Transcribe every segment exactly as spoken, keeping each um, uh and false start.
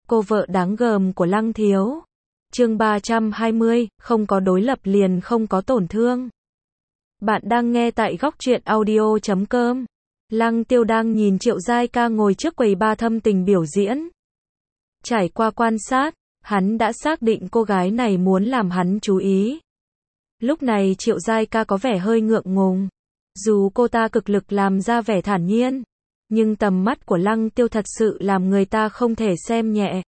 Cô vợ đáng gờm của Lăng Thiếu. Chương ba trăm hai mươi, không có đối lập liền không có tổn thương. Bạn đang nghe tại góc truyện audio chấm com. Lăng Tiêu đang nhìn Triệu Giai Ca ngồi trước quầy bar thâm tình biểu diễn. Trải qua quan sát, hắn đã xác định cô gái này muốn làm hắn chú ý. Lúc này Triệu Giai Ca có vẻ hơi ngượng ngùng. Dù cô ta cực lực làm ra vẻ thản nhiên, nhưng tầm mắt của Lăng Tiêu thật sự làm người ta không thể xem nhẹ.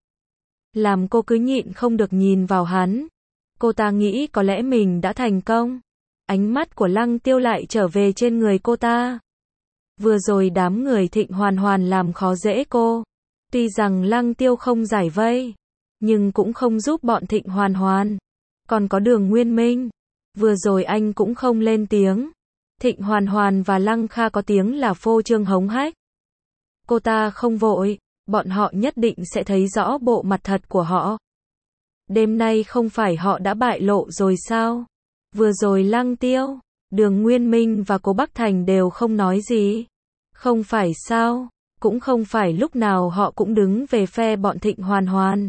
Làm cô cứ nhịn không được nhìn vào hắn. Cô ta nghĩ có lẽ mình đã thành công. Ánh mắt của Lăng Tiêu lại trở về trên người cô ta. Vừa rồi đám người Thịnh Hoàn Hoàn làm khó dễ cô. Tuy rằng Lăng Tiêu không giải vây, nhưng cũng không giúp bọn Thịnh Hoàn Hoàn. Còn có Đường Nguyên Minh. Vừa rồi anh cũng không lên tiếng. Thịnh Hoàn Hoàn và Lăng Kha có tiếng là phô trương hống hách. Cô ta không vội, bọn họ nhất định sẽ thấy rõ bộ mặt thật của họ. Đêm nay không phải họ đã bại lộ rồi sao? Vừa rồi Lăng Tiêu, Đường Nguyên Minh và Cố Bắc Thành đều không nói gì. Không phải sao? Cũng không phải lúc nào họ cũng đứng về phe bọn Thịnh Hoàn Hoàn.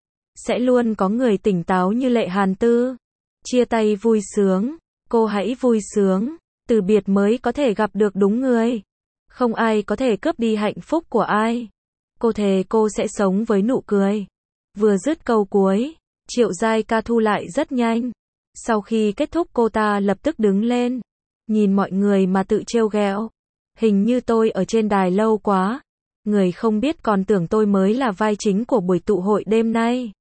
Sẽ luôn có người tỉnh táo như Lệ Hàn Tư. Chia tay vui sướng, cô hãy vui sướng, từ biệt mới có thể gặp được đúng người. Không ai có thể cướp đi hạnh phúc của ai. Cô thề cô sẽ sống với nụ cười. Vừa dứt câu cuối, Triệu Giai Ca thu lại rất nhanh. Sau khi kết thúc cô ta lập tức đứng lên. Nhìn mọi người mà tự trêu ghẹo. Hình như tôi ở trên đài lâu quá. Người không biết còn tưởng tôi mới là vai chính của buổi tụ hội đêm nay.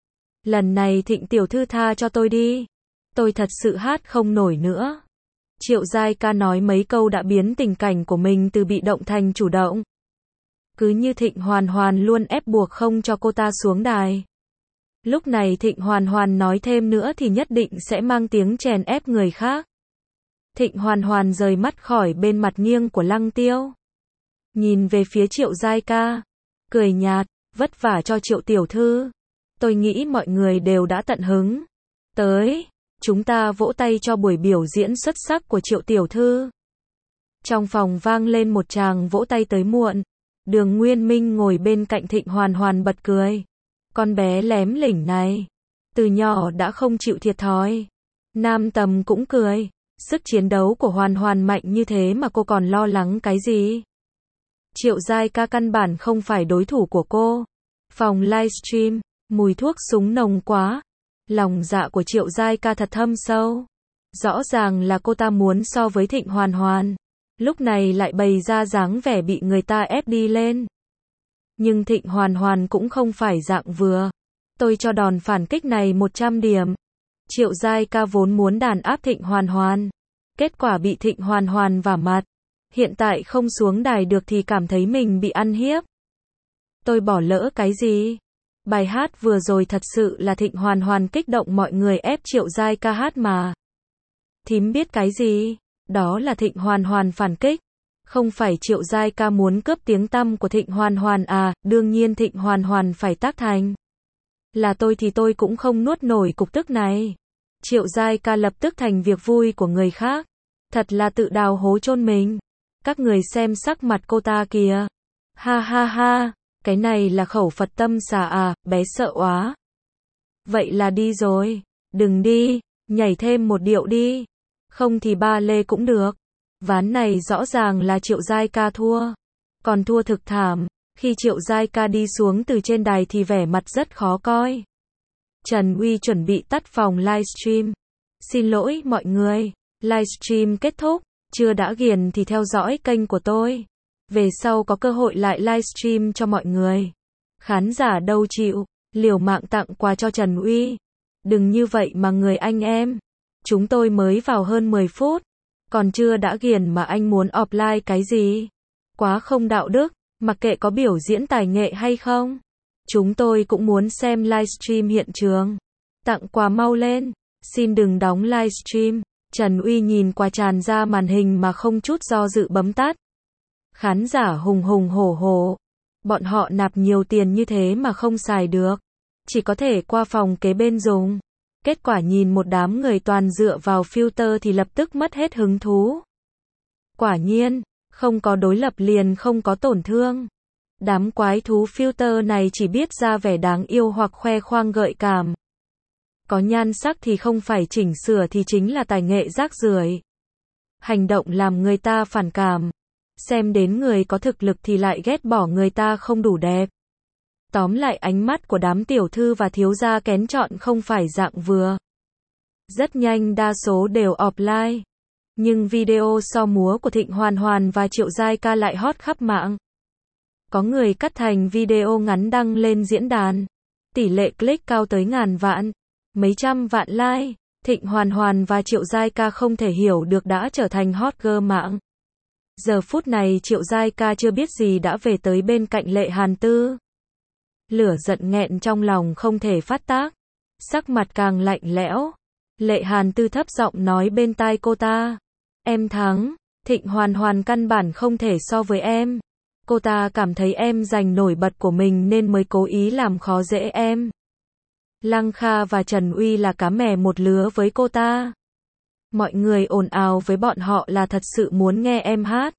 Lần này Thịnh tiểu thư tha cho tôi đi. Tôi thật sự hát không nổi nữa. Triệu Giai Ca nói mấy câu đã biến tình cảnh của mình từ bị động thành chủ động. Cứ như Thịnh Hoàn Hoàn luôn ép buộc không cho cô ta xuống đài. Lúc này Thịnh Hoàn Hoàn nói thêm nữa thì nhất định sẽ mang tiếng chèn ép người khác. Thịnh Hoàn Hoàn rời mắt khỏi bên mặt nghiêng của Lăng Tiêu. Nhìn về phía Triệu Giai Ca. Cười nhạt, vất vả cho Triệu tiểu thư. Tôi nghĩ mọi người đều đã tận hứng. Tới, chúng ta vỗ tay cho buổi biểu diễn xuất sắc của Triệu tiểu thư. Trong phòng vang lên một tràng vỗ tay tới muộn. Đường Nguyên Minh ngồi bên cạnh Thịnh Hoàn Hoàn bật cười. Con bé lém lỉnh này, từ nhỏ đã không chịu thiệt thòi. Nam Tầm cũng cười. Sức chiến đấu của Hoàn Hoàn mạnh như thế mà cô còn lo lắng cái gì? Triệu Giai Ca căn bản không phải đối thủ của cô. Phòng livestream, mùi thuốc súng nồng quá. Lòng dạ của Triệu Giai Ca thật thâm sâu. Rõ ràng là cô ta muốn so với Thịnh Hoàn Hoàn. Lúc này lại bày ra dáng vẻ bị người ta ép đi lên. Nhưng Thịnh Hoàn Hoàn cũng không phải dạng vừa. Tôi cho đòn phản kích này một trăm điểm. Triệu Giai Ca vốn muốn đàn áp Thịnh Hoàn Hoàn. Kết quả bị Thịnh Hoàn Hoàn vả mặt. Hiện tại không xuống đài được thì cảm thấy mình bị ăn hiếp. Tôi bỏ lỡ cái gì? Bài hát vừa rồi thật sự là Thịnh Hoàn Hoàn kích động mọi người ép Triệu Giai Ca hát mà. Thím biết cái gì? Đó là Thịnh Hoàn Hoàn phản kích. Không phải Triệu Giai Ca muốn cướp tiếng tăm của Thịnh Hoàn Hoàn à, đương nhiên Thịnh Hoàn Hoàn phải tác thành. Là tôi thì tôi cũng không nuốt nổi cục tức này. Triệu Giai Ca lập tức thành việc vui của người khác. Thật là tự đào hố chôn mình. Các người xem sắc mặt cô ta kìa. Ha ha ha, cái này là khẩu Phật tâm xà à, bé sợ quá. Vậy là đi rồi. Đừng đi, nhảy thêm một điệu đi. Không thì ba lê cũng được. Ván này rõ ràng là Triệu Giai Ca thua. Còn thua thực thảm. Khi Triệu Giai Ca đi xuống từ trên đài thì vẻ mặt rất khó coi. Trần Uy chuẩn bị tắt phòng livestream. Xin lỗi mọi người. Livestream kết thúc. Chưa đã ghiền thì theo dõi kênh của tôi. Về sau có cơ hội lại livestream cho mọi người. Khán giả đâu chịu. Liều mạng tặng quà cho Trần Uy. Đừng như vậy mà người anh em. Chúng tôi mới vào hơn mười phút. Còn chưa đã ghiền mà anh muốn offline cái gì? Quá không đạo đức. Mặc kệ có biểu diễn tài nghệ hay không. Chúng tôi cũng muốn xem livestream hiện trường. Tặng quà mau lên. Xin đừng đóng livestream. Trần Uy nhìn quà tràn ra màn hình mà không chút do dự bấm tắt. Khán giả hùng hùng hổ hổ. Bọn họ nạp nhiều tiền như thế mà không xài được. Chỉ có thể qua phòng kế bên dùng. Kết quả nhìn một đám người toàn dựa vào filter thì lập tức mất hết hứng thú. Quả nhiên, không có đối lập liền không có tổn thương. Đám quái thú filter này chỉ biết ra vẻ đáng yêu hoặc khoe khoang gợi cảm. Có nhan sắc thì không phải chỉnh sửa thì chính là tài nghệ rác rưởi. Hành động làm người ta phản cảm. Xem đến người có thực lực thì lại ghét bỏ người ta không đủ đẹp. Tóm lại ánh mắt của đám tiểu thư và thiếu gia kén chọn không phải dạng vừa. Rất nhanh đa số đều offline. Nhưng video so múa của Thịnh Hoàn Hoàn và Triệu Giai Ca lại hot khắp mạng. Có người cắt thành video ngắn đăng lên diễn đàn. Tỷ lệ click cao tới ngàn vạn, mấy trăm vạn like. Thịnh Hoàn Hoàn và Triệu Giai Ca không thể hiểu được đã trở thành hot girl mạng. Giờ phút này Triệu Giai Ca chưa biết gì đã về tới bên cạnh Lệ Hàn Tư. Lửa giận nghẹn trong lòng không thể phát tác. Sắc mặt càng lạnh lẽo. Lệ Hàn Tư thấp giọng nói bên tai cô ta. Em thắng. Thịnh Hoàn Hoàn căn bản không thể so với em. Cô ta cảm thấy em giành nổi bật của mình nên mới cố ý làm khó dễ em. Lăng Kha và Trần Uy là cá mè một lứa với cô ta. Mọi người ồn ào với bọn họ là thật sự muốn nghe em hát.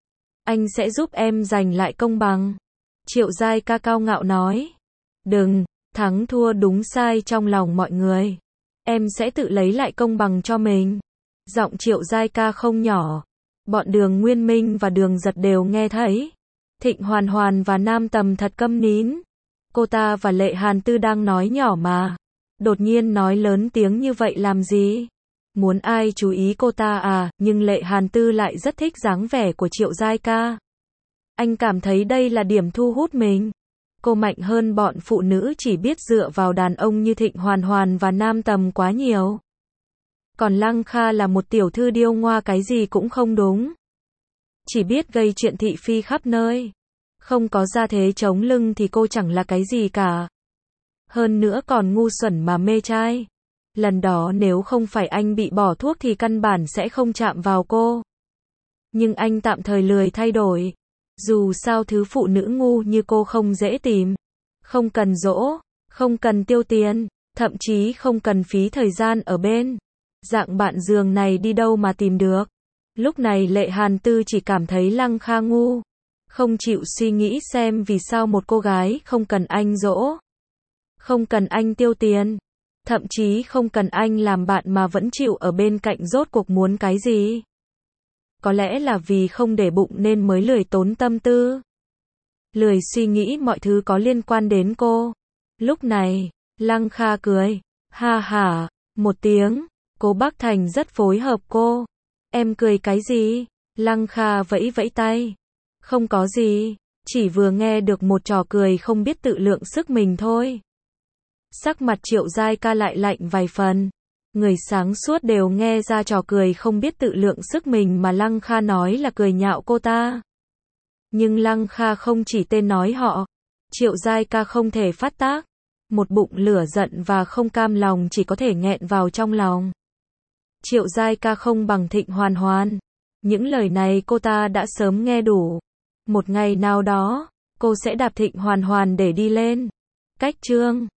Anh sẽ giúp em giành lại công bằng. Triệu Giai Ca cao ngạo nói. Đừng, thắng thua đúng sai trong lòng mọi người. Em sẽ tự lấy lại công bằng cho mình. Giọng Triệu Giai Ca không nhỏ. Bọn Đường Nguyên Minh và Đường Giật đều nghe thấy. Thịnh Hoàn Hoàn và Nam Tầm thật câm nín. Cô ta và Lệ Hàn Tư đang nói nhỏ mà. Đột nhiên nói lớn tiếng như vậy làm gì? Muốn ai chú ý cô ta à? Nhưng Lệ Hàn Tư lại rất thích dáng vẻ của Triệu Giai Ca. Anh cảm thấy đây là điểm thu hút mình. Cô mạnh hơn bọn phụ nữ chỉ biết dựa vào đàn ông như Thịnh Hoàn Hoàn và Nam Tầm quá nhiều. Còn Lăng Kha là một tiểu thư điêu ngoa cái gì cũng không đúng. Chỉ biết gây chuyện thị phi khắp nơi. Không có gia thế chống lưng thì cô chẳng là cái gì cả. Hơn nữa còn ngu xuẩn mà mê trai. Lần đó nếu không phải anh bị bỏ thuốc thì căn bản sẽ không chạm vào cô. Nhưng anh tạm thời lười thay đổi. Dù sao thứ phụ nữ ngu như cô không dễ tìm. Không cần dỗ, không cần tiêu tiền, thậm chí không cần phí thời gian ở bên. Dạng bạn giường này đi đâu mà tìm được. Lúc này Lệ Hàn Tư chỉ cảm thấy Lăng Kha ngu. Không chịu suy nghĩ xem vì sao một cô gái không cần anh dỗ. Không cần anh tiêu tiền. Thậm chí không cần anh làm bạn mà vẫn chịu ở bên cạnh rốt cuộc muốn cái gì. Có lẽ là vì không để bụng nên mới lười tốn tâm tư. Lười suy nghĩ mọi thứ có liên quan đến cô. Lúc này, Lăng Kha cười. Ha ha, một tiếng. Cố Bắc Thành rất phối hợp cô. Em cười cái gì? Lăng Kha vẫy vẫy tay. Không có gì, chỉ vừa nghe được một trò cười không biết tự lượng sức mình thôi. Sắc mặt Triệu Giai Ca lại lạnh vài phần. Người sáng suốt đều nghe ra trò cười không biết tự lượng sức mình mà Lăng Kha nói là cười nhạo cô ta. Nhưng Lăng Kha không chỉ tên nói họ. Triệu Giai Ca không thể phát tác. Một bụng lửa giận và không cam lòng chỉ có thể nghẹn vào trong lòng. Triệu Giai Ca không bằng Thịnh Hoàn Hoàn. Những lời này cô ta đã sớm nghe đủ. Một ngày nào đó, cô sẽ đạp Thịnh Hoàn Hoàn để đi lên. Cách chương